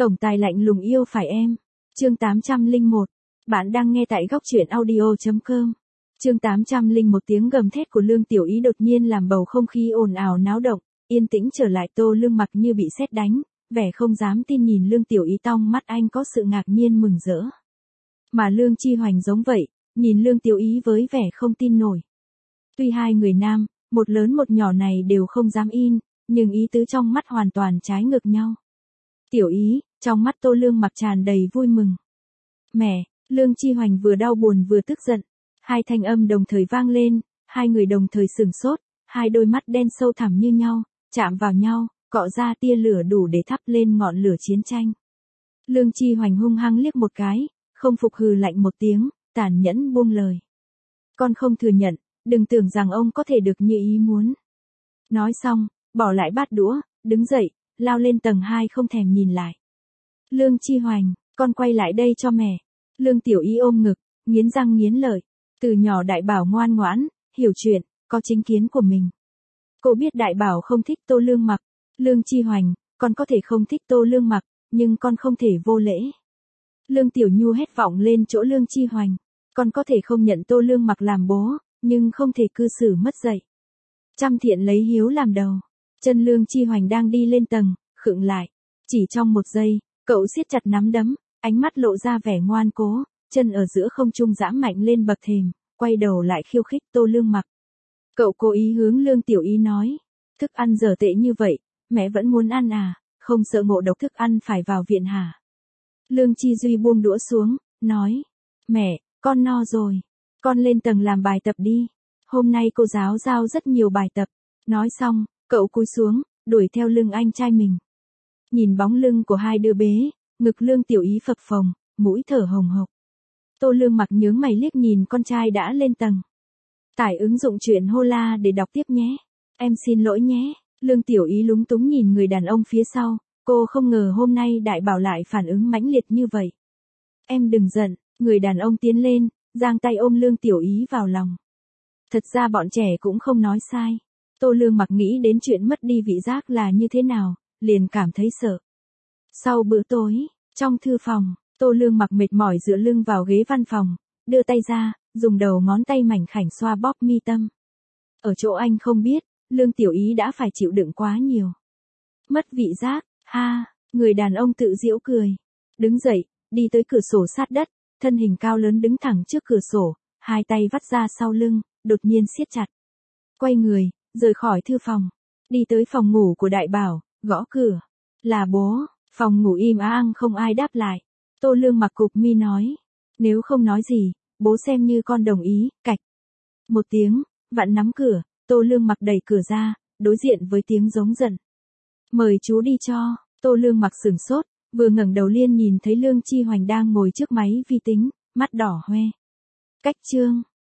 Tổng tài lạnh lùng yêu phải em. Chương 801. Bạn đang nghe tại góc truyện audio.com. Chương 801 tiếng gầm thét của Lương Tiểu Ý đột nhiên làm bầu không khí ồn ào náo động, yên tĩnh trở lại. Tô Lương Mặc như bị sét đánh, vẻ không dám tin nhìn Lương Tiểu Ý, trong mắt anh có sự ngạc nhiên mừng rỡ. Mà Lương Chi Hoành giống vậy, nhìn Lương Tiểu Ý với vẻ không tin nổi. Tuy hai người nam, một lớn một nhỏ này đều không dám in, nhưng ý tứ trong mắt hoàn toàn trái ngược nhau. Tiểu Ý, trong mắt Tô Lương Mặc tràn đầy vui mừng. Mẹ, Lương Chi Hoành vừa đau buồn vừa tức giận. Hai thanh âm đồng thời vang lên, hai người đồng thời sửng sốt, hai đôi mắt đen sâu thẳm như nhau, chạm vào nhau, cọ ra tia lửa đủ để thắp lên ngọn lửa chiến tranh. Lương Chi Hoành hung hăng liếc một cái, không phục hừ lạnh một tiếng, tàn nhẫn buông lời. Con không thừa nhận, đừng tưởng rằng ông có thể được như ý muốn. Nói xong, bỏ lại bát đũa, đứng dậy, lao lên tầng 2 không thèm nhìn lại. Lương Chi Hoành, con quay lại đây cho mẹ. Lương Tiểu Ý ôm ngực, nghiến răng nghiến lợi. Từ nhỏ Đại Bảo ngoan ngoãn, hiểu chuyện, có chính kiến của mình. Cô biết Đại Bảo không thích Tô Lương Mặc. Lương Chi Hoành, con có thể không thích Tô Lương Mặc, nhưng con không thể vô lễ. Lương Tiểu Nhu hét vọng lên chỗ Lương Chi Hoành. Con có thể không nhận Tô Lương Mặc làm bố, nhưng không thể cư xử mất dạy. Trăm thiện lấy hiếu làm đầu. Chân Lương Chi Hoành đang đi lên tầng, khựng lại. Chỉ trong một giây, cậu siết chặt nắm đấm, ánh mắt lộ ra vẻ ngoan cố, chân ở giữa không trung giãm mạnh lên bậc thềm, quay đầu lại khiêu khích Tô Lương Mặc. Cậu cố ý hướng Lương Tiểu Ý nói, thức ăn dở tệ như vậy, mẹ vẫn muốn ăn à, không sợ ngộ độc thức ăn phải vào viện hả? Lương Chi Duy buông đũa xuống, nói, mẹ, con no rồi, con lên tầng làm bài tập đi, hôm nay cô giáo giao rất nhiều bài tập. Nói xong, cậu cúi xuống, đuổi theo lưng anh trai mình. Nhìn bóng lưng của hai đứa bế, ngực Lương Tiểu Ý phập phồng, mũi thở hồng hộc. Tô Lương Mặc nhướng mày liếc nhìn con trai đã lên tầng. Tải ứng dụng truyện Hola để đọc tiếp nhé. Em xin lỗi nhé. Lương Tiểu Ý lúng túng nhìn người đàn ông phía sau, cô không ngờ hôm nay Đại Bảo lại phản ứng mãnh liệt như vậy. Em đừng giận, người đàn ông tiến lên, giang tay ôm Lương Tiểu Ý vào lòng. Thật ra bọn trẻ cũng không nói sai. Tô Lương Mặc nghĩ đến chuyện mất đi vị giác là như thế nào, liền cảm thấy sợ. Sau bữa tối, trong thư phòng, Tô Lương Mặc mệt mỏi dựa lưng vào ghế văn phòng, đưa tay ra, dùng đầu ngón tay mảnh khảnh xoa bóp mi tâm. Ở chỗ anh không biết, Lương Tiểu Ý đã phải chịu đựng quá nhiều. Mất vị giác, ha, người đàn ông tự giễu cười. Đứng dậy, đi tới cửa sổ sát đất, thân hình cao lớn đứng thẳng trước cửa sổ, hai tay vắt ra sau lưng, đột nhiên siết chặt. Quay người, rời khỏi thư phòng, đi tới phòng ngủ của Đại Bảo, gõ cửa. Là bố. Phòng ngủ im ắng không ai đáp lại. Tô Lương Mặc cụp mi nói, nếu không nói gì, bố xem như con đồng ý, cạch. Một tiếng, vặn nắm cửa, Tô Lương Mặc đẩy cửa ra, đối diện với tiếng giống giận. Mời chú đi cho. Tô Lương Mặc sửng sốt, vừa ngẩng đầu liền nhìn thấy Lương Chi Hoành đang ngồi trước máy vi tính, mắt đỏ hoe. Cách chương.